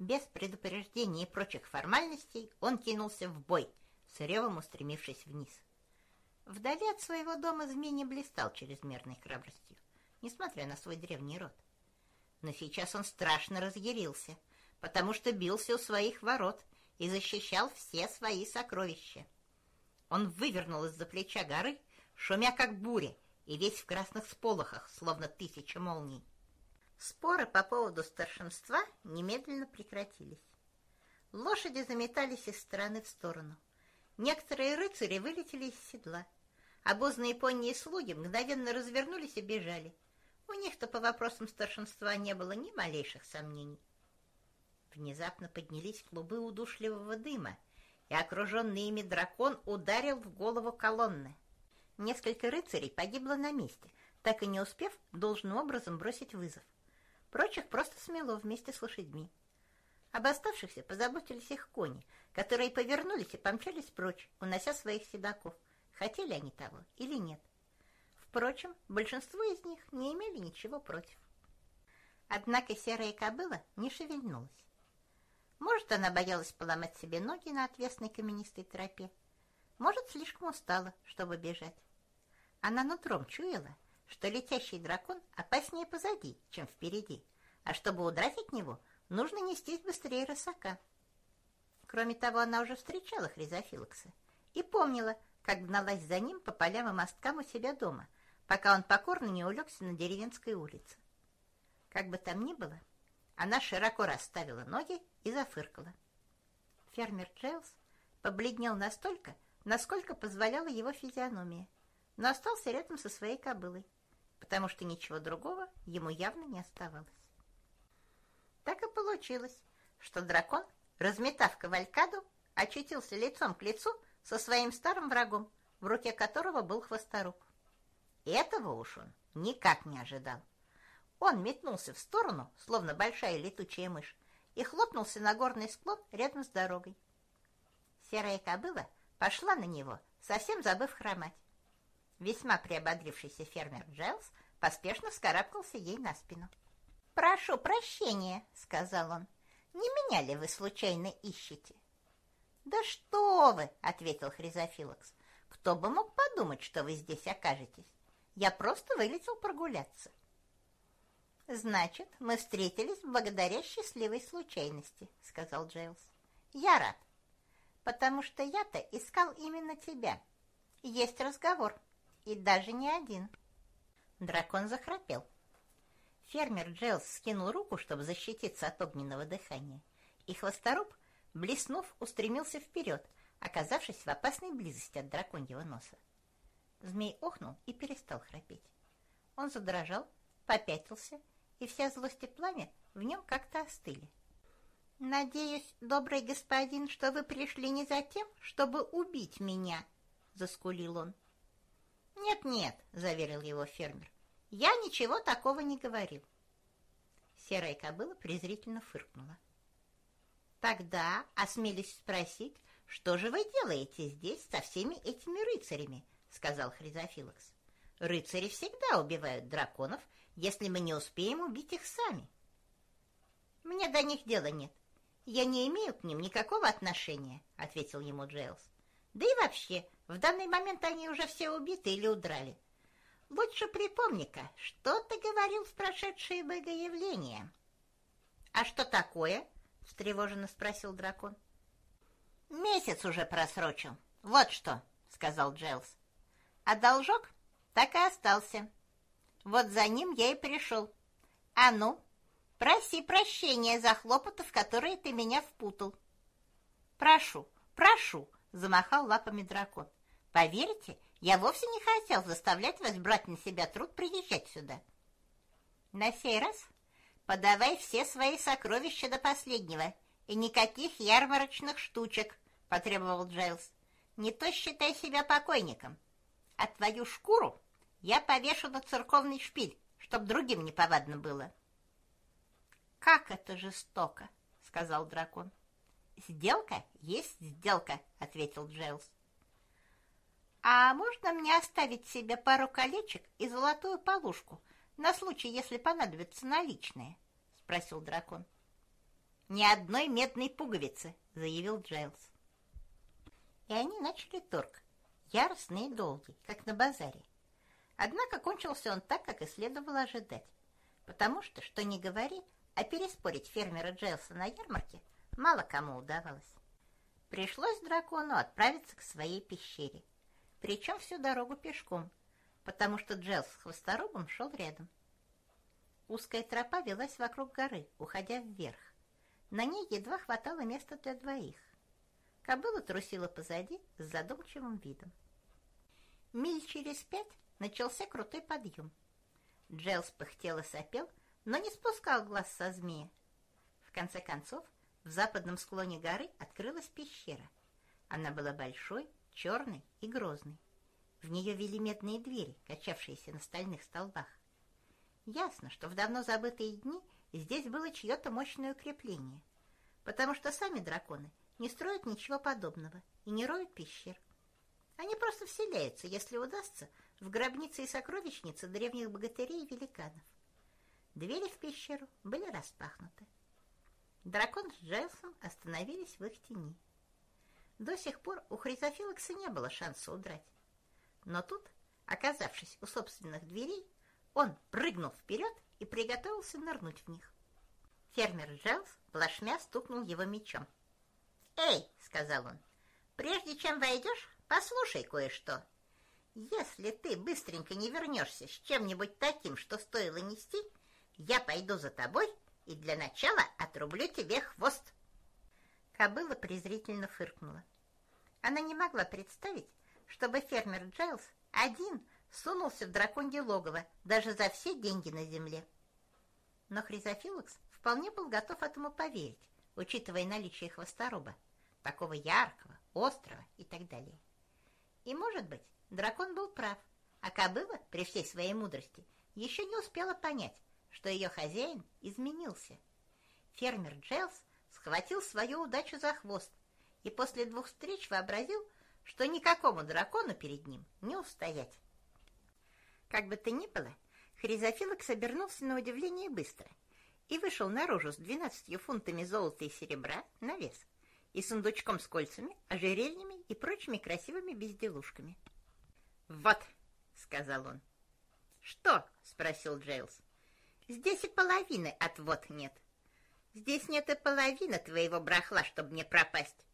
Без предупреждения и прочих формальностей он кинулся в бой, с ревом устремившись вниз. Вдали от своего дома змей не блистал чрезмерной храбростью, несмотря на свой древний род. Но сейчас он страшно разъярился, потому что бился у своих ворот и защищал все свои сокровища. Он вывернул из-за плеча горы, шумя как буря, и весь в красных сполохах, словно 1000 молний. Споры по поводу старшинства немедленно прекратились. Лошади заметались из стороны в сторону. Некоторые рыцари вылетели из седла. Обозные пони и слуги мгновенно развернулись и бежали. У них-то по вопросам старшинства не было ни малейших сомнений. Внезапно поднялись клубы удушливого дыма, и окруженный ими дракон ударил в голову колонны. Несколько рыцарей погибло на месте, так и не успев должным образом бросить вызов. Прочих просто смело вместе с лошадьми. Об оставшихся позаботились их кони, которые повернулись и помчались прочь, унося своих седаков, хотели они того или нет. Впрочем, большинство из них не имели ничего против. Однако серая кобыла не шевельнулась. Может, она боялась поломать себе ноги на отвесной каменистой тропе, может, слишком устала, чтобы бежать. Она нутром чуяла, что летящий дракон опаснее позади, чем впереди, а чтобы удрать от него, нужно нестись быстрее рысака. Кроме того, она уже встречала Хризофилокса и помнила, как гналась за ним по полям и мосткам у себя дома, пока он покорно не улегся на деревенской улице. Как бы там ни было, она широко расставила ноги и зафыркала. Фермер Джейлс побледнел настолько, насколько позволяла его физиономия, но остался рядом со своей кобылой, потому что ничего другого ему явно не оставалось. Так и получилось, что дракон, разметав кавалькаду, очутился лицом к лицу со своим старым врагом, в руке которого был хвосторуб. Этого уж он никак не ожидал. Он метнулся в сторону, словно большая летучая мышь, и хлопнулся на горный склон рядом с дорогой. Серая кобыла пошла на него, совсем забыв хромать. Весьма приободрившийся фермер Джейлс поспешно вскарабкался ей на спину. «Прошу прощения», — сказал он. «Не меня ли вы случайно ищете?» «Да что вы!» — ответил Хризофилокс. «Кто бы мог подумать, что вы здесь окажетесь? Я просто вылетел прогуляться». «Значит, мы встретились благодаря счастливой случайности», — сказал Джейлс. «Я рад, потому что я-то искал именно тебя. Есть разговор, и даже не один». Дракон захрапел. Фермер Джейлс скинул руку, чтобы защититься от огненного дыхания, и хвосторуб, блеснув, устремился вперед, оказавшись в опасной близости от драконьего носа. Змей охнул и перестал храпеть. Он задрожал, попятился, и вся злость и пламя в нем как-то остыли. «Надеюсь, добрый господин, что вы пришли не за тем, чтобы убить меня», — заскулил он. «Нет-нет», — заверил его фермер, — «я ничего такого не говорил». Серая кобыла презрительно фыркнула. «Тогда осмелюсь спросить, что же вы делаете здесь со всеми этими рыцарями?» — сказал Хризофилокс. «Рыцари всегда убивают драконов, если мы не успеем убить их сами». «Мне до них дела нет. Я не имею к ним никакого отношения», — ответил ему Джейлс. «Да и вообще, в данный момент они уже все убиты или удрали. Лучше припомни-ка, что ты говорил в прошедшее богоявление». «А что такое?» — встревоженно спросил дракон. «Месяц уже просрочил. Вот что», — сказал Джейлс. «А должок так и остался. Вот за ним я и пришел. А ну, проси прощения за хлопоты, в которые ты меня впутал». «Прошу, прошу», — замахал лапами дракон. «Поверите, я вовсе не хотел заставлять вас брать на себя труд приезжать сюда. На сей раз подавай все свои сокровища до последнего, и никаких ярмарочных штучек», — потребовал Джейлс. «Не то считай себя покойником. А твою шкуру я повешу на церковный шпиль, чтоб другим неповадно было». «Как это жестоко», — сказал дракон. «Сделка есть сделка», — ответил Джейлс. «А можно мне оставить себе пару колечек и золотую полушку на случай, если понадобятся наличные?» — спросил дракон. ни одной медной пуговицы», — заявил Джайлз. И они начали торг, яростный и долгий, как на базаре. Однако кончился он так, как и следовало ожидать, потому что ни говори, а переспорить фермера Джайлса на ярмарке мало кому удавалось. Пришлось дракону отправиться к своей пещере, причем всю дорогу пешком, потому что Джайлс с Хвосторубом шел рядом. Узкая тропа велась вокруг горы, уходя вверх. На ней едва хватало места для двоих. Кобыла трусила позади с задумчивым видом. Миль через 5 начался крутой подъем. Джайлс пыхтел и сопел, но не спускал глаз со змея. В конце концов, в западном склоне горы открылась пещера. Она была большой, черной и грозной. В нее вели медные двери, качавшиеся на стальных столбах. Ясно, что в давно забытые дни здесь было чье-то мощное укрепление, потому что сами драконы не строят ничего подобного и не роют пещер. Они просто вселяются, если удастся, в гробницы и сокровищницы древних богатырей и великанов. Двери в пещеру были распахнуты. Дракон с Джайлсом остановились в их тени. До сих пор у Хризофилокса не было шанса удрать. Но тут, оказавшись у собственных дверей, он прыгнул вперед и приготовился нырнуть в них. Фермер Джайлс плашмя стукнул его мечом. «Эй!» — сказал он. «Прежде чем войдешь, послушай кое-что. Если ты быстренько не вернешься с чем-нибудь таким, что стоило нести, я пойду за тобой и для начала отрублю тебе хвост». Кобыла презрительно фыркнула. Она не могла представить, чтобы фермер Джайлс один сунулся в драконье логово даже за все деньги на земле. Но Хризофилокс вполне был готов этому поверить, учитывая наличие хвостороба, такого яркого, острого и так далее. И, может быть, дракон был прав, а кобыла, при всей своей мудрости, еще не успела понять, что ее хозяин изменился. Фермер Джайлс схватил свою удачу за хвост и после 2 встреч вообразил, что никакому дракону перед ним не устоять. Как бы то ни было, Хризофилокс обернулся на удивление быстро и вышел наружу с 12 фунтами золота и серебра на вес и сундучком с кольцами, ожерельями и прочими красивыми безделушками. «Вот», — сказал он. «Что?» — спросил Джайлс. «Здесь и половины от вот нет. Здесь нет и половины твоего брахла, чтобы не пропасть».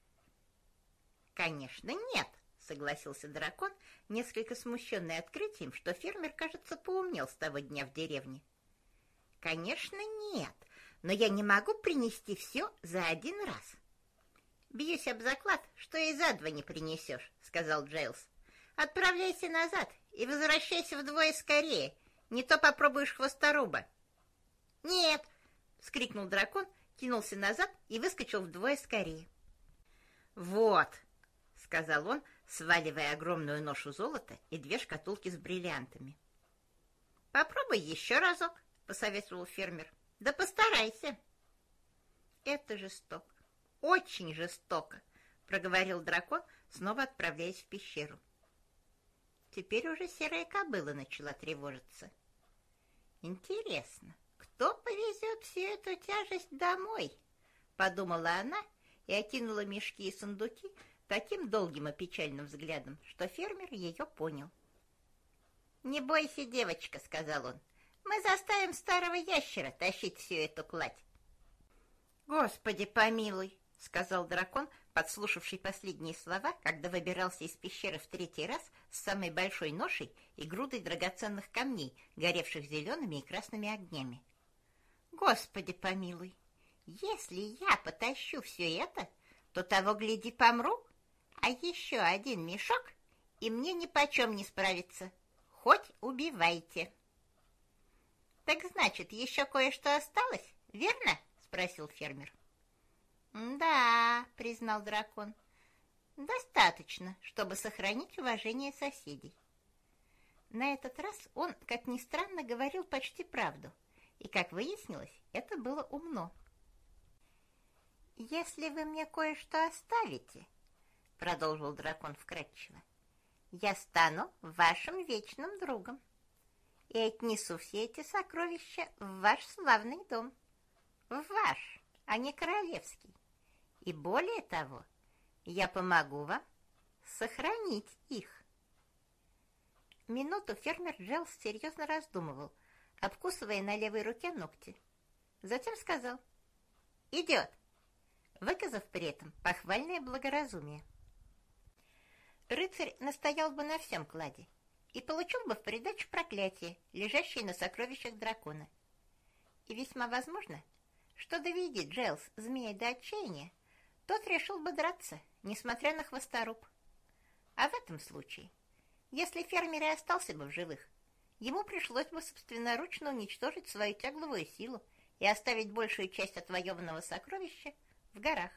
«Конечно, нет», — согласился дракон, несколько смущенный открытием, что фермер, кажется, поумнел с того дня в деревне. «Конечно, нет, но я не могу принести все за один раз». «Бьюсь об заклад, что и за 2 не принесешь», — сказал Джайлс. «Отправляйся назад и возвращайся вдвое скорее, не то попробуешь хвосторуба». «Нет!» — вскрикнул дракон, кинулся назад и выскочил вдвое скорее. «Вот!» — сказал он, сваливая огромную ношу золота и 2 шкатулки с бриллиантами. «Попробуй еще разок», — посоветовал фермер. «Да постарайся». «Это жестоко, очень жестоко», — проговорил дракон, снова отправляясь в пещеру. Теперь уже серая кобыла начала тревожиться. «Интересно, кто повезет всю эту тяжесть домой?» — подумала она и окинула мешки и сундуки таким долгим и печальным взглядом, что фермер ее понял. «Не бойся, девочка», — сказал он, — «мы заставим старого ящера тащить всю эту кладь». «Господи помилуй», — сказал дракон, подслушавший последние слова, когда выбирался из пещеры в 3-й раз с самой большой ношей и грудой драгоценных камней, горевших зелеными и красными огнями. «Господи помилуй, если я потащу все это, то того, гляди, помру, а еще один мешок, и мне нипочем не справиться. Хоть убивайте». «Так значит, еще кое-что осталось, верно?» — спросил фермер. «Да», — признал дракон, — «достаточно, чтобы сохранить уважение соседей». На этот раз он, как ни странно, говорил почти правду, и, как выяснилось, это было умно. «Если вы мне кое-что оставите, — продолжил дракон вкратчиво, — я стану вашим вечным другом и отнесу все эти сокровища в ваш славный дом. В ваш, а не королевский. И более того, я помогу вам сохранить их. Минуту фермер Джейлс серьезно раздумывал, обкусывая на левой руке ногти. Затем сказал: «Идет», выказав при этом похвальное благоразумие. Рыцарь настоял бы на всем кладе и получил бы в придачу проклятие, лежащее на сокровищах дракона. И весьма возможно, что доведи Джейлс змея до отчаяния, тот решил бы драться, несмотря на хвосторуб. А в этом случае, если фермер и остался бы в живых, ему пришлось бы собственноручно уничтожить свою тягловую силу и оставить большую часть отвоеванного сокровища в горах.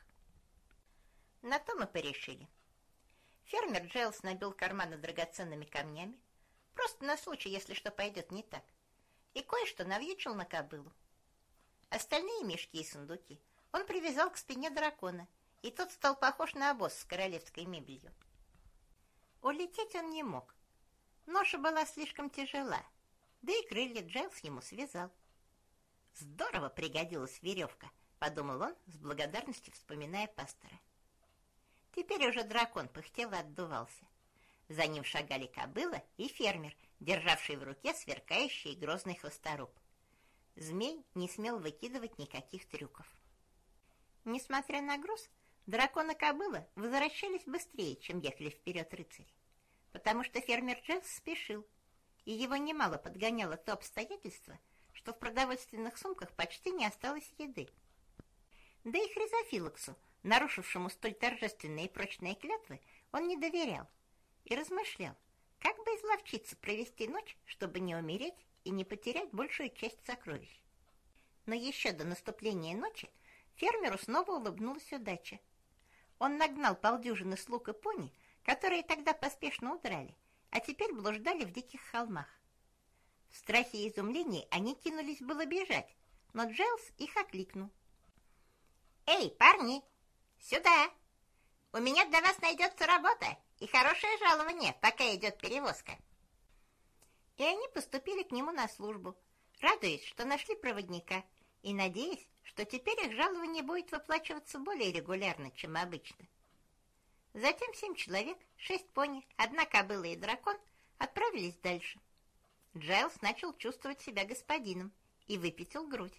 На то мы порешили. Фермер Джейлс набил карманы драгоценными камнями, просто на случай, если что пойдет не так, и кое-что навьючил на кобылу. Остальные мешки и сундуки он привязал к спине дракона, и тот стал похож на обоз с королевской мебелью. Улететь он не мог. Ноша была слишком тяжела, да и крылья Джейлс ему связал. «Здорово пригодилась веревка», — подумал он, с благодарностью вспоминая пастора. Теперь уже дракон пыхтел и отдувался. За ним шагали кобыла и фермер, державший в руке сверкающий и грозный хвосторуб. Змей не смел выкидывать никаких трюков. Несмотря на груз, дракон и кобыла возвращались быстрее, чем ехали вперед рыцари, потому что фермер Джейлс спешил, и его немало подгоняло то обстоятельство, что в продовольственных сумках почти не осталось еды. Да и Хризофилоксу, нарушившему столь торжественные и прочные клятвы, он не доверял и размышлял, как бы изловчиться провести ночь, чтобы не умереть и не потерять большую часть сокровищ. Но еще до наступления ночи фермеру снова улыбнулась удача. Он нагнал полдюжины слуг и пони, которые тогда поспешно удрали, а теперь блуждали в диких холмах. В страхе и изумлении они кинулись было бежать, но Джейлс их окликнул. «Эй, парни, сюда! У меня для вас найдется работа и хорошее жалование, пока идет перевозка». И они поступили к нему на службу, радуясь, что нашли проводника, и надеясь, что теперь их жалование будет выплачиваться более регулярно, чем обычно. Затем 7 человек, 6 пони, 1 кобыла и дракон отправились дальше. Джейлс начал чувствовать себя господином и выпятил грудь.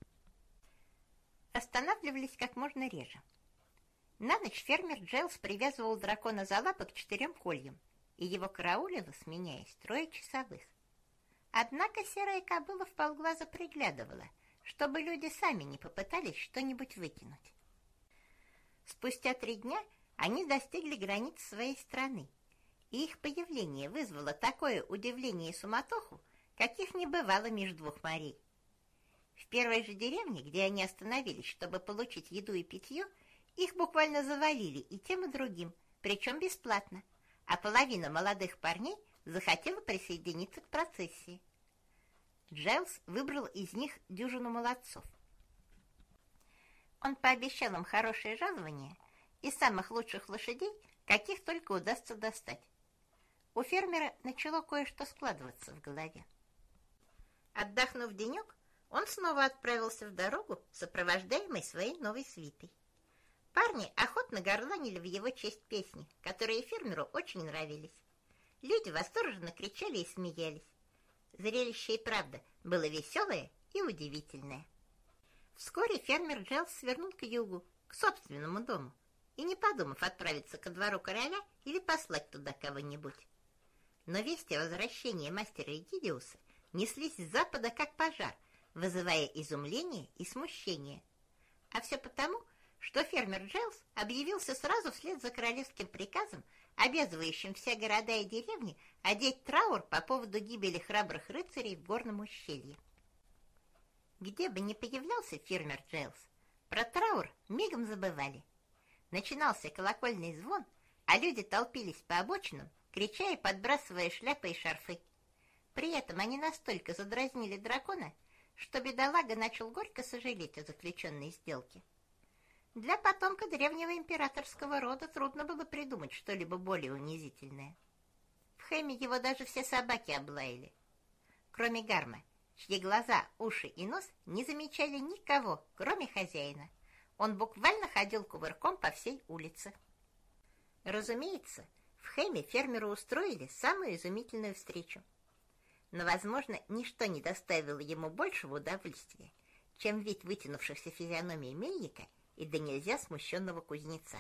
Останавливались как можно реже. На ночь фермер Джейлс привязывал дракона за лапы к 4 кольям, и его караулило, сменяясь, 3 часовых. Однако серая кобыла вполглаза приглядывала, чтобы люди сами не попытались что-нибудь выкинуть. Спустя 3 дня они достигли границ своей страны, и их появление вызвало такое удивление и суматоху, каких не бывало между 2 морей. В первой же деревне, где они остановились, чтобы получить еду и питье, их буквально завалили и тем, и другим, причем бесплатно, а половина молодых парней захотела присоединиться к процессии. Джейлс выбрал из них дюжину молодцов. Он пообещал им хорошее жалование и самых лучших лошадей, каких только удастся достать. У фермера начало кое-что складываться в голове. Отдохнув денек, он снова отправился в дорогу, сопровождаемый своей новой свитой. Парни охотно горланили в его честь песни, которые фермеру очень нравились. Люди восторженно кричали и смеялись. Зрелище и правда было веселое и удивительное. Вскоре фермер Джейлс свернул к югу, к собственному дому, и не подумав отправиться ко двору короля или послать туда кого-нибудь. Но вести о возвращении мастера Эгидиуса неслись с запада как пожар, вызывая изумление и смущение. А все потому, что фермер Джейлс объявился сразу вслед за королевским приказом, обязывающим все города и деревни одеть траур по поводу гибели храбрых рыцарей в горном ущелье. Где бы ни появлялся фермер Джейлс, про траур мигом забывали. Начинался колокольный звон, а люди толпились по обочинам, крича и подбрасывая шляпы и шарфы. При этом они настолько задразнили дракона, что бедолага начал горько сожалеть о заключенной сделке. Для потомка древнего императорского рода трудно было придумать что-либо более унизительное. В Хэме его даже все собаки облаяли, кроме Гарма, чьи глаза, уши и нос не замечали никого, кроме хозяина, он буквально ходил кувырком по всей улице. Разумеется, в Хэме фермеру устроили самую изумительную встречу. Но, возможно, ничто не доставило ему большего удовольствия, чем вид вытянувшихся физиономий мельника и да нельзя смущенного кузнеца.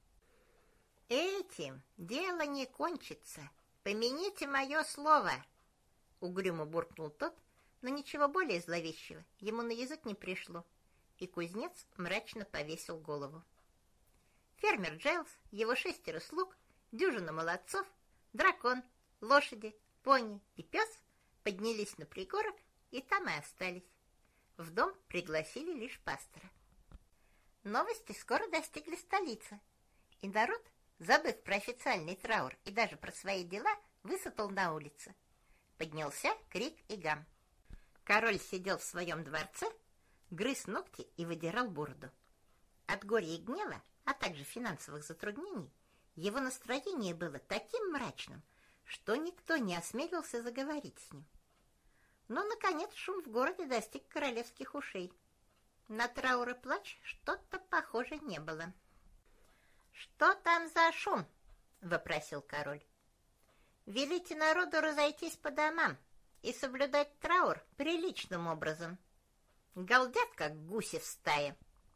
«Этим дело не кончится. Помяните мое слово!» Угрюмо буркнул тот, но ничего более зловещего ему на язык не пришло, и кузнец мрачно повесил голову. Фермер Джейлс, его 6 слуг, дюжина молодцов, дракон, лошади, пони и пес поднялись на пригорок и там и остались. В дом пригласили лишь пастора. Новости скоро достигли столицы, и народ, забыв про официальный траур и даже про свои дела, высыпал на улицы. Поднялся крик и гам. Король сидел в своем дворце, грыз ногти и выдирал бороду. От горя и гнева, а также финансовых затруднений, его настроение было таким мрачным, что никто не осмелился заговорить с ним. Но, наконец, шум в городе достиг королевских ушей. На траур и плач что-то похоже не было. «Что там за шум?» — вопросил король. «Велите народу разойтись по домам и соблюдать траур приличным образом. Галдят, как гуси в стае».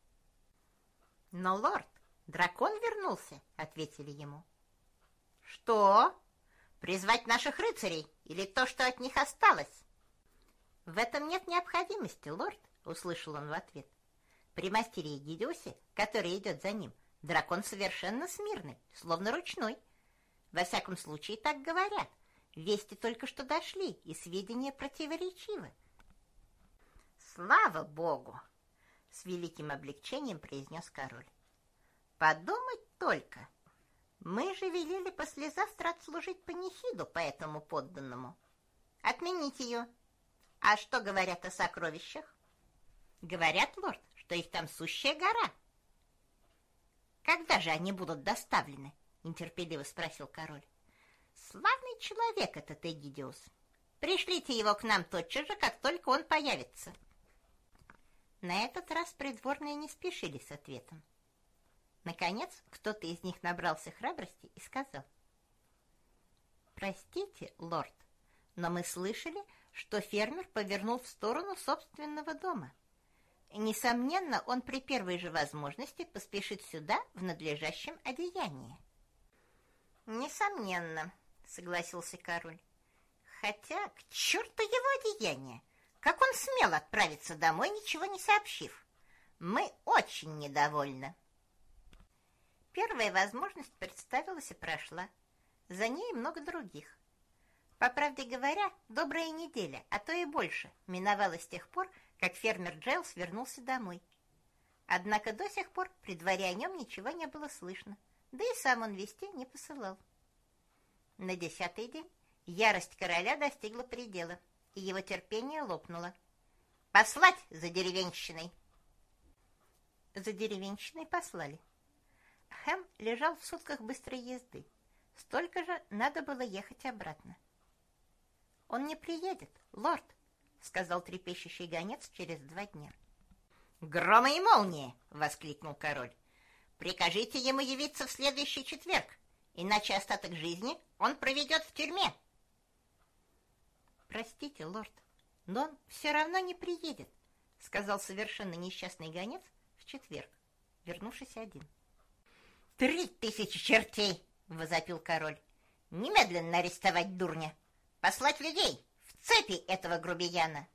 «Но, лорд, дракон вернулся», — ответили ему. «Что? Призвать наших рыцарей или то, что от них осталось?» «В этом нет необходимости, лорд», — услышал он в ответ. «При мастере Эгидиосе, который идет за ним, дракон совершенно смирный, словно ручной. Во всяком случае, так говорят. Вести только что дошли, и сведения противоречивы». «Слава богу!» — с великим облегчением произнес король. «Подумать только! Мы же велели послезавтра отслужить панихиду по этому подданному. Отменить ее. А что говорят о сокровищах?» «Говорят, лорд, что их там сущая гора». «Когда же они будут доставлены?» — нетерпеливо спросил король. «Славный человек этот Эгидиос. Пришлите его к нам тотчас же, как только он появится». На этот раз придворные не спешили с ответом. Наконец, кто-то из них набрался храбрости и сказал: «Простите, лорд, но мы слышали, что фермер повернул в сторону собственного дома. Несомненно, он при первой же возможности поспешит сюда в надлежащем одеянии». «Несомненно», — согласился король. «Хотя, к черту его одеяние! Как он смел отправиться домой, ничего не сообщив? Мы очень недовольны». Первая возможность представилась и прошла. За ней много других. По правде говоря, добрая неделя, а то и больше, миновала с тех пор, как фермер Джейлс вернулся домой. Однако до сих пор при дворе о нем ничего не было слышно, да и сам он вести не посылал. На 10-й день ярость короля достигла предела, и его терпение лопнуло. «Послать за деревенщиной!» За деревенщиной послали. Хэм лежал в сутках быстрой езды. Столько же надо было ехать обратно. «Он не приедет, лорд», — сказал трепещущий гонец через 2 дня. «Громы и молнии!» — воскликнул король. «Прикажите ему явиться в следующий четверг, иначе остаток жизни он проведет в тюрьме». «Простите, лорд, но он все равно не приедет», — сказал совершенно несчастный гонец в четверг, вернувшись один. 3000 чертей! — возопил король. — Немедленно арестовать дурня! Послать людей! В цепи этого грубияна!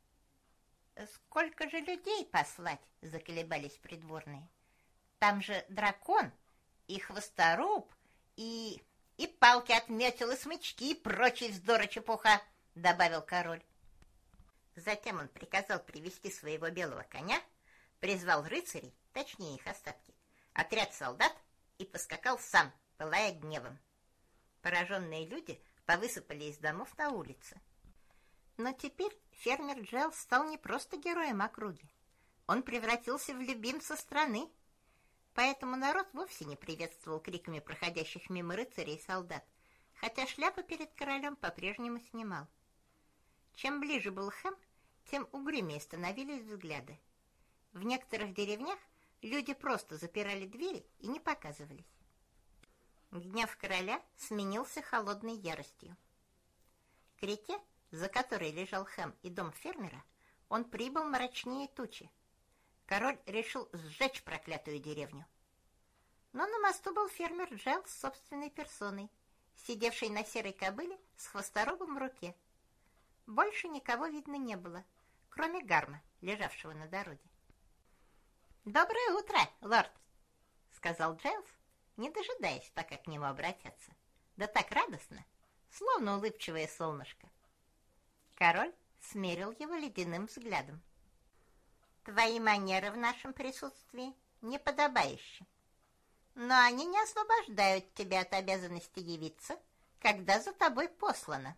— Сколько же людей послать? — заколебались придворные. — Там же дракон, и хвосторуб, и палки от метел, и смычки, и прочие вздор и чепуха, — добавил король. Затем он приказал привести своего белого коня, призвал рыцарей, точнее их остатки, отряд солдат, и поскакал сам, пылая гневом. Пораженные люди повысыпали из домов на улице. Но теперь фермер Джейлс стал не просто героем округи. Он превратился в любимца страны. Поэтому народ вовсе не приветствовал криками проходящих мимо рыцарей и солдат, хотя шляпу перед королем по-прежнему снимал. Чем ближе был Хэм, тем угрюмее становились взгляды. В некоторых деревнях Люди просто запирали двери и не показывались. Гнев короля сменился холодной яростью. К реке, за которой лежал Хэм и дом фермера, он прибыл мрачнее тучи. Король решил сжечь проклятую деревню. Но на мосту был фермер Джайлс собственной персоной, сидевший на серой кобыле с хвосторогом в руке. Больше никого видно не было, кроме Гарма, лежавшего на дороге. «Доброе утро, лорд!» — сказал Джайлс, не дожидаясь, пока к нему обратятся. Да так радостно, словно улыбчивое солнышко. Король смерил его ледяным взглядом. «Твои манеры в нашем присутствии неподобающие, но они не освобождают тебя от обязанности явиться, когда за тобой послано».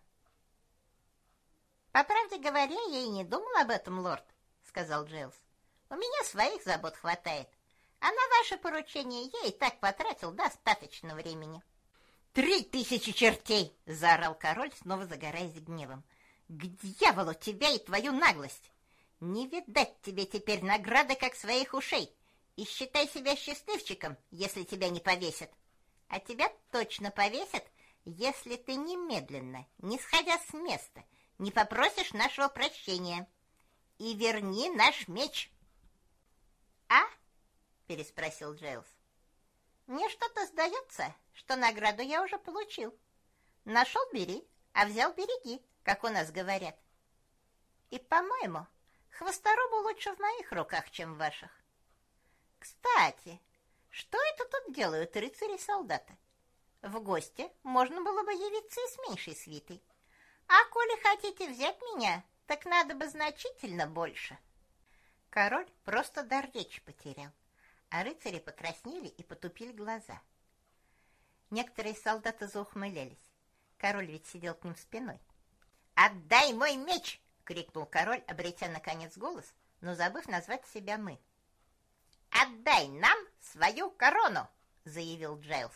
«По правде говоря, я и не думал об этом, лорд», — сказал Джейлс. «У меня своих забот хватает, а на ваше поручение я и так потратил достаточно времени». 3000 чертей!» — заорал король, снова загораясь гневом. «К дьяволу тебя и твою наглость! Не видать тебе теперь награды, как своих ушей, и считай себя счастливчиком, если тебя не повесят. А тебя точно повесят, если ты немедленно, не сходя с места, не попросишь нашего прощения. И верни наш меч!» «А?» — переспросил Джейлс. «Мне что-то сдается, что награду я уже получил. Нашел — бери, а взял — береги, как у нас говорят. И, по-моему, хвосторубу лучше в моих руках, чем в ваших. Кстати, что это тут делают рыцари-солдаты? В гости можно было бы явиться и с меньшей свитой. А коли хотите взять меня, так надо бы значительно больше». Король просто дар речи потерял, а рыцари покраснели и потупили глаза. Некоторые солдаты заухмылялись. Король ведь сидел к ним спиной. «Отдай мой меч!» — крикнул король, обретя наконец голос, но забыв назвать себя «мы». «Отдай нам свою корону!» — заявил Джайлс.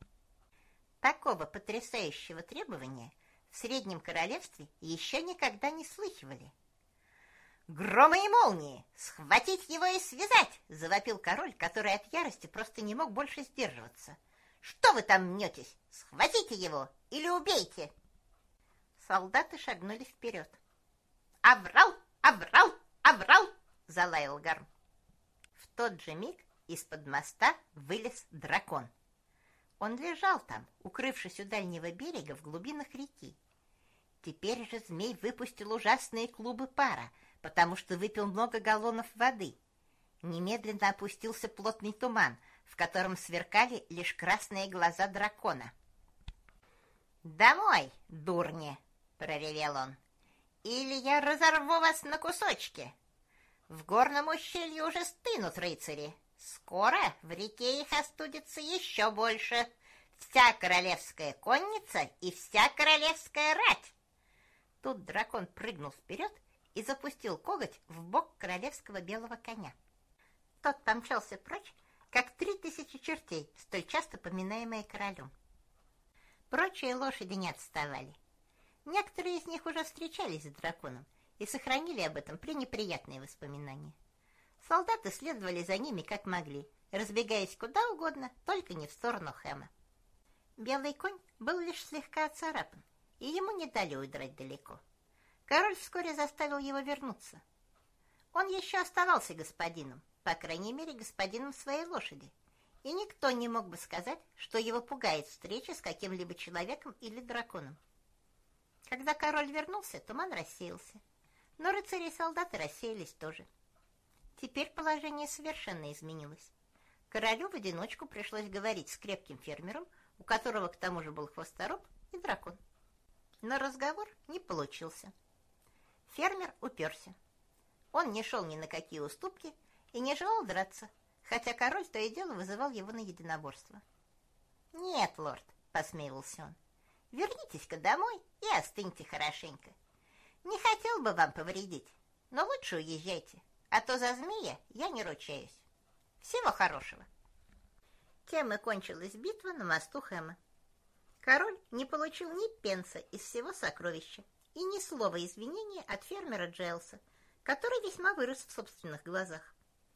Такого потрясающего требования в Среднем Королевстве еще никогда не слыхивали. «Громы и молнии! Схватить его и связать!» — завопил король, который от ярости просто не мог больше сдерживаться. «Что вы там мнетесь? Схватите его или убейте!» Солдаты шагнули вперед. «Аврал! Аврал! Аврал!» — залаял Гарм. В тот же миг из-под моста вылез дракон. Он лежал там, укрывшись у дальнего берега в глубинах реки. Теперь же змей выпустил ужасные клубы пара, потому что выпил много галлонов воды. Немедленно опустился плотный туман, в котором сверкали лишь красные глаза дракона. «Домой, дурни!» — проревел он. «Или я разорву вас на кусочки! В горном ущелье уже стынут рыцари. Скоро в реке их остудится еще больше. Вся королевская конница и вся королевская рать!» Тут дракон прыгнул вперед и запустил коготь в бок королевского белого коня. Тот помчался прочь, как 3000 чертей, столь часто поминаемые королем. Прочие лошади не отставали. Некоторые из них уже встречались с драконом и сохранили об этом пренеприятные воспоминания. Солдаты следовали за ними как могли, разбегаясь куда угодно, только не в сторону Хэма. Белый конь был лишь слегка оцарапан, и ему не дали удрать далеко. Король вскоре заставил его вернуться. Он еще оставался господином, по крайней мере, господином своей лошади, и никто не мог бы сказать, что его пугает встреча с каким-либо человеком или драконом. Когда король вернулся, туман рассеялся, но рыцари и солдаты рассеялись тоже. Теперь положение совершенно изменилось. Королю в одиночку пришлось говорить с крепким фермером, у которого к тому же был хвостороб и дракон. Но разговор не получился. Фермер уперся. Он не шел ни на какие уступки и не желал драться, хотя король то и дело вызывал его на единоборство. «Нет, лорд», — посмеивался он, — «вернитесь-ка домой и остыньте хорошенько. Не хотел бы вам повредить, но лучше уезжайте, а то за змея я не ручаюсь. Всего хорошего». Тем и кончилась битва на мосту Хэма. Король не получил ни пенса из всего сокровища и ни слова извинения от фермера Джейлса, который весьма вырос в собственных глазах.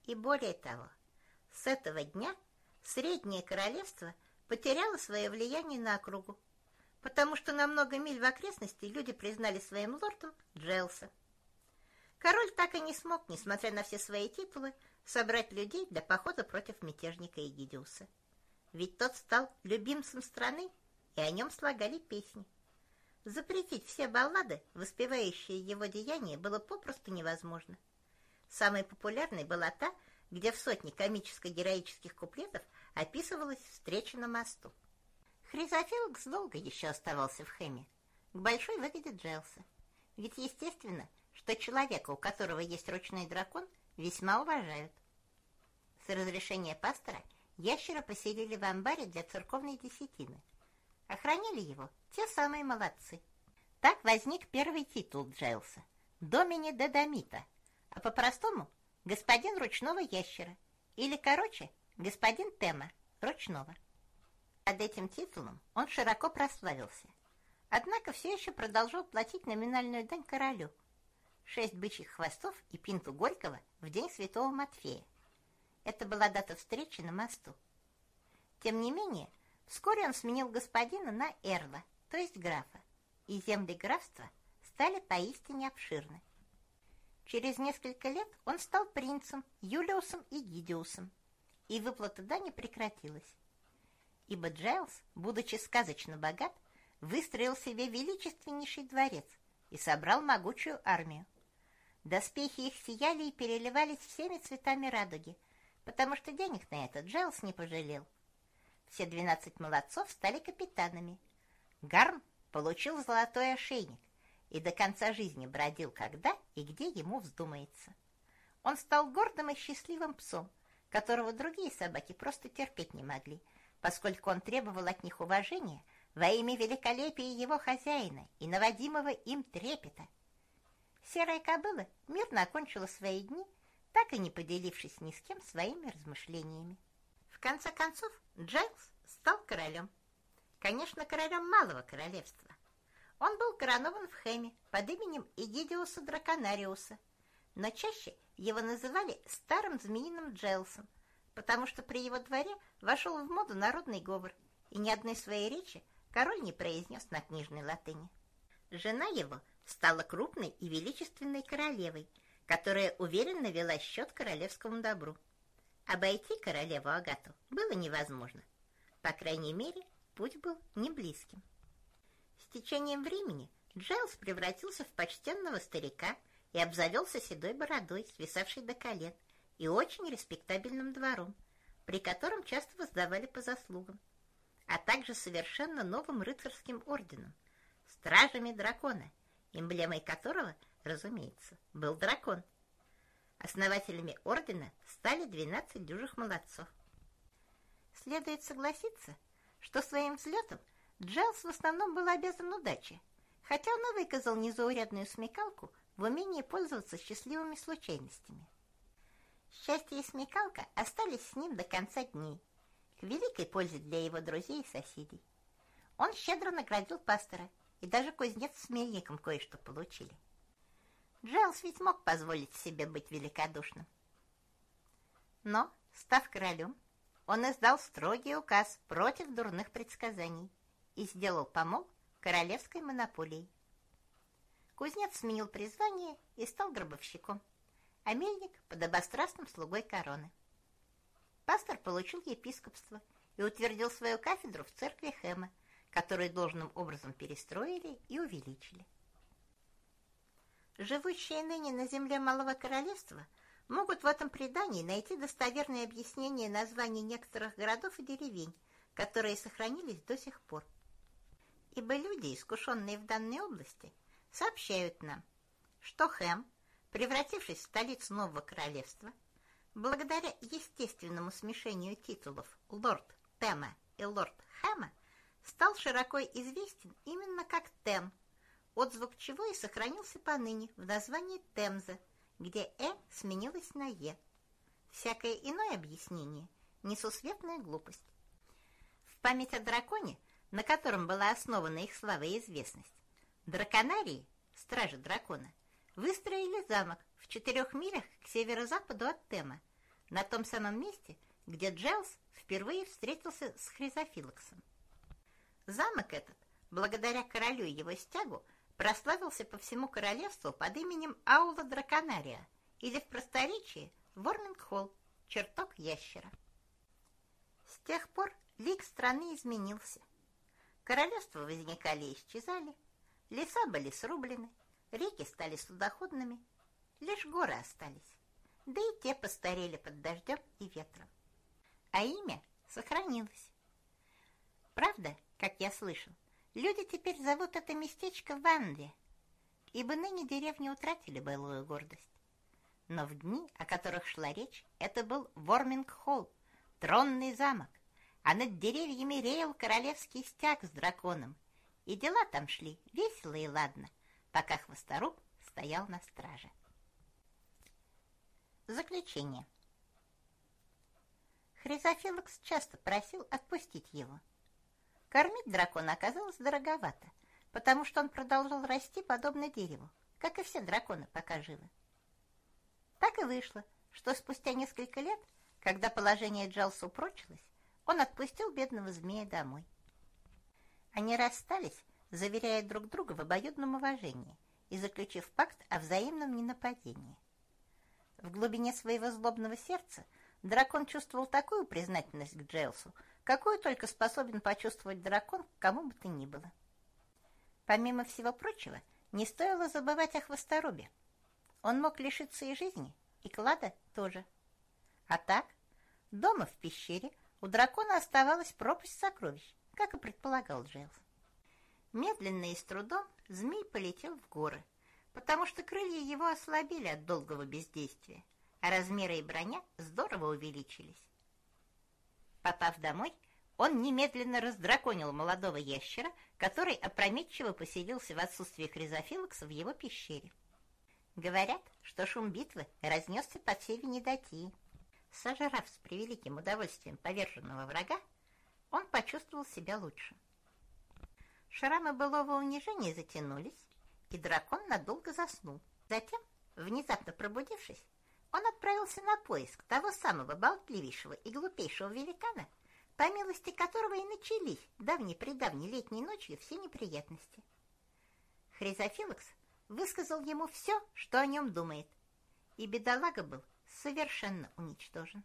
И более того, с этого дня Среднее Королевство потеряло свое влияние на округу, потому что на много миль в окрестности люди признали своим лордом Джейлса. Король так и не смог, несмотря на все свои титулы, собрать людей для похода против мятежника Эгидиуса. Ведь тот стал любимцем страны, и о нем слагали песни. Запретить все баллады, воспевающие его деяния, было попросту невозможно. Самой популярной была та, где в сотне комическо-героических куплетов описывалась встреча на мосту. Хризофилакс долго еще оставался в Хэме, к большой выгоде Джейлса. Ведь естественно, что человека, у которого есть ручной дракон, весьма уважают. С разрешения пастора ящера поселили в амбаре для церковной десятины. Охраняли его те самые молодцы. Так возник первый титул Джейлса – Домини де Домита, а по-простому – господин ручного ящера, или, короче, господин Тема ручного. Под этим титулом он широко прославился. Однако все еще продолжал платить номинальную дань королю – 6 бычьих хвостов и пинту горького в день Святого Матфея. Это была дата встречи на мосту. Тем не менее, вскоре он сменил господина на эрла, то есть графа, и земли графства стали поистине обширны. Через несколько лет он стал принцем Юлиусом Эгидиусом, и выплата дани прекратилась. Ибо Джейлс, будучи сказочно богат, выстроил себе величественнейший дворец и собрал могучую армию. Доспехи их сияли и переливались всеми цветами радуги, потому что денег на это Джейлс не пожалел. Все 12 молодцов стали капитанами. Гарм получил золотой ошейник и до конца жизни бродил когда и где ему вздумается. Он стал гордым и счастливым псом, которого другие собаки просто терпеть не могли, поскольку он требовал от них уважения во имя великолепия его хозяина и наводимого им трепета. Серая кобыла мирно окончила свои дни, так и не поделившись ни с кем своими размышлениями. В конце концов, Джейлс стал королем. Конечно, королем Малого Королевства. Он был коронован в Хэме под именем Эгидиуса Драконариуса, но чаще его называли Старым Змеиным Джейлсом, потому что при его дворе вошел в моду народный говор, и ни одной своей речи король не произнес на книжной латыни. Жена его стала крупной и величественной королевой, которая уверенно вела счет королевскому добру. Обойти королеву Агату было невозможно. По крайней мере, путь был не близким. С течением времени Джейлс превратился в почтенного старика и обзавелся седой бородой, свисавшей до колен, и очень респектабельным двором, при котором часто воздавали по заслугам, а также совершенно новым рыцарским орденом – стражами дракона, эмблемой которого, разумеется, был дракон. Основателями ордена стали 12 дюжих молодцов. Следует согласиться, что своим взлетом Джейлс в основном был обязан удаче, хотя он и выказал незаурядную смекалку в умении пользоваться счастливыми случайностями. Счастье и смекалка остались с ним до конца дней, к великой пользе для его друзей и соседей. Он щедро наградил пастора, и даже кузнец с мельником кое-что получили. Джейлс ведь мог позволить себе быть великодушным. Но, став королем, он издал строгий указ против дурных предсказаний и сделал помол королевской монополией. Кузнец сменил призвание и стал гробовщиком, а мельник – подобострастным слугой короны. Пастор получил епископство и утвердил свою кафедру в церкви Хэма, которую должным образом перестроили и увеличили. Живущие ныне на земле Малого Королевства могут в этом предании найти достоверное объяснение названий некоторых городов и деревень, которые сохранились до сих пор. Ибо люди, искушенные в данной области, сообщают нам, что Хэм, превратившись в столицу Нового Королевства, благодаря естественному смешению титулов лорд Тема и лорд Хэма, стал широко известен именно как Тем, отзвук чего и сохранился поныне в названии Темза, где сменилось на Е. Всякое иное объяснение – несусветная глупость. В память о драконе, на котором была основана их слава и известность, драконарии, стражи дракона, выстроили замок в 4 милях к северо-западу от Тема, на том самом месте, где Джайлс впервые встретился с Хризофилоксом. Замок этот, благодаря королю и его стягу, прославился по всему королевству под именем Аула Драконария, или в просторечии Ворминг-Холл, чертог ящера. С тех пор лик страны изменился. Королевства возникали и исчезали, леса были срублены, реки стали судоходными, лишь горы остались, да и те постарели под дождем и ветром. А имя сохранилось. Правда, как я слышал, люди теперь зовут это местечко Ванли, ибо ныне деревни утратили былую гордость. Но в дни, о которых шла речь, это был Ворминг-Холл, тронный замок, а над деревьями реял королевский стяг с драконом, и дела там шли весело и ладно, пока Хвосторуб стоял на страже. Заключение. Хризофилокс часто просил отпустить его. Кормить дракона оказалось дороговато, потому что он продолжал расти подобно дереву, как и все драконы, пока живы. Так и вышло, что спустя несколько лет, когда положение Джайлса упрочилось, он отпустил бедного змея домой. Они расстались, заверяя друг друга в обоюдном уважении и заключив пакт о взаимном ненападении. В глубине своего злобного сердца дракон чувствовал такую признательность к Джайлсу, какую только способен почувствовать дракон к кому бы то ни было. Помимо всего прочего, не стоило забывать о Хвосторубе. Он мог лишиться и жизни, и клада тоже. А так, дома в пещере у дракона оставалась пропасть сокровищ, как и предполагал Джайлс. Медленно и с трудом змей полетел в горы, потому что крылья его ослабели от долгого бездействия, а размеры и броня здорово увеличились. Попав домой, он немедленно раздраконил молодого ящера, который опрометчиво поселился в отсутствие Хризофилокса в его пещере. Говорят, что шум битвы разнесся по всей Венедатии. Сожрав с превеликим удовольствием поверженного врага, он почувствовал себя лучше. Шрамы былого унижения затянулись, и дракон надолго заснул. Затем, внезапно пробудившись, он отправился на поиск того самого болтливейшего и глупейшего великана, по милости которого и начались давней-предавней летней ночью все неприятности. Хризофилокс высказал ему все, что о нем думает, и бедолага был совершенно уничтожен.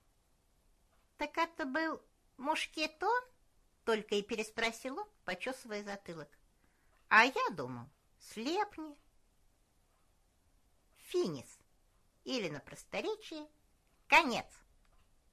«Так это был мушкетон?» — только и переспросил он, почесывая затылок. «А я думал, слепни». Финис, или на просторечии конец.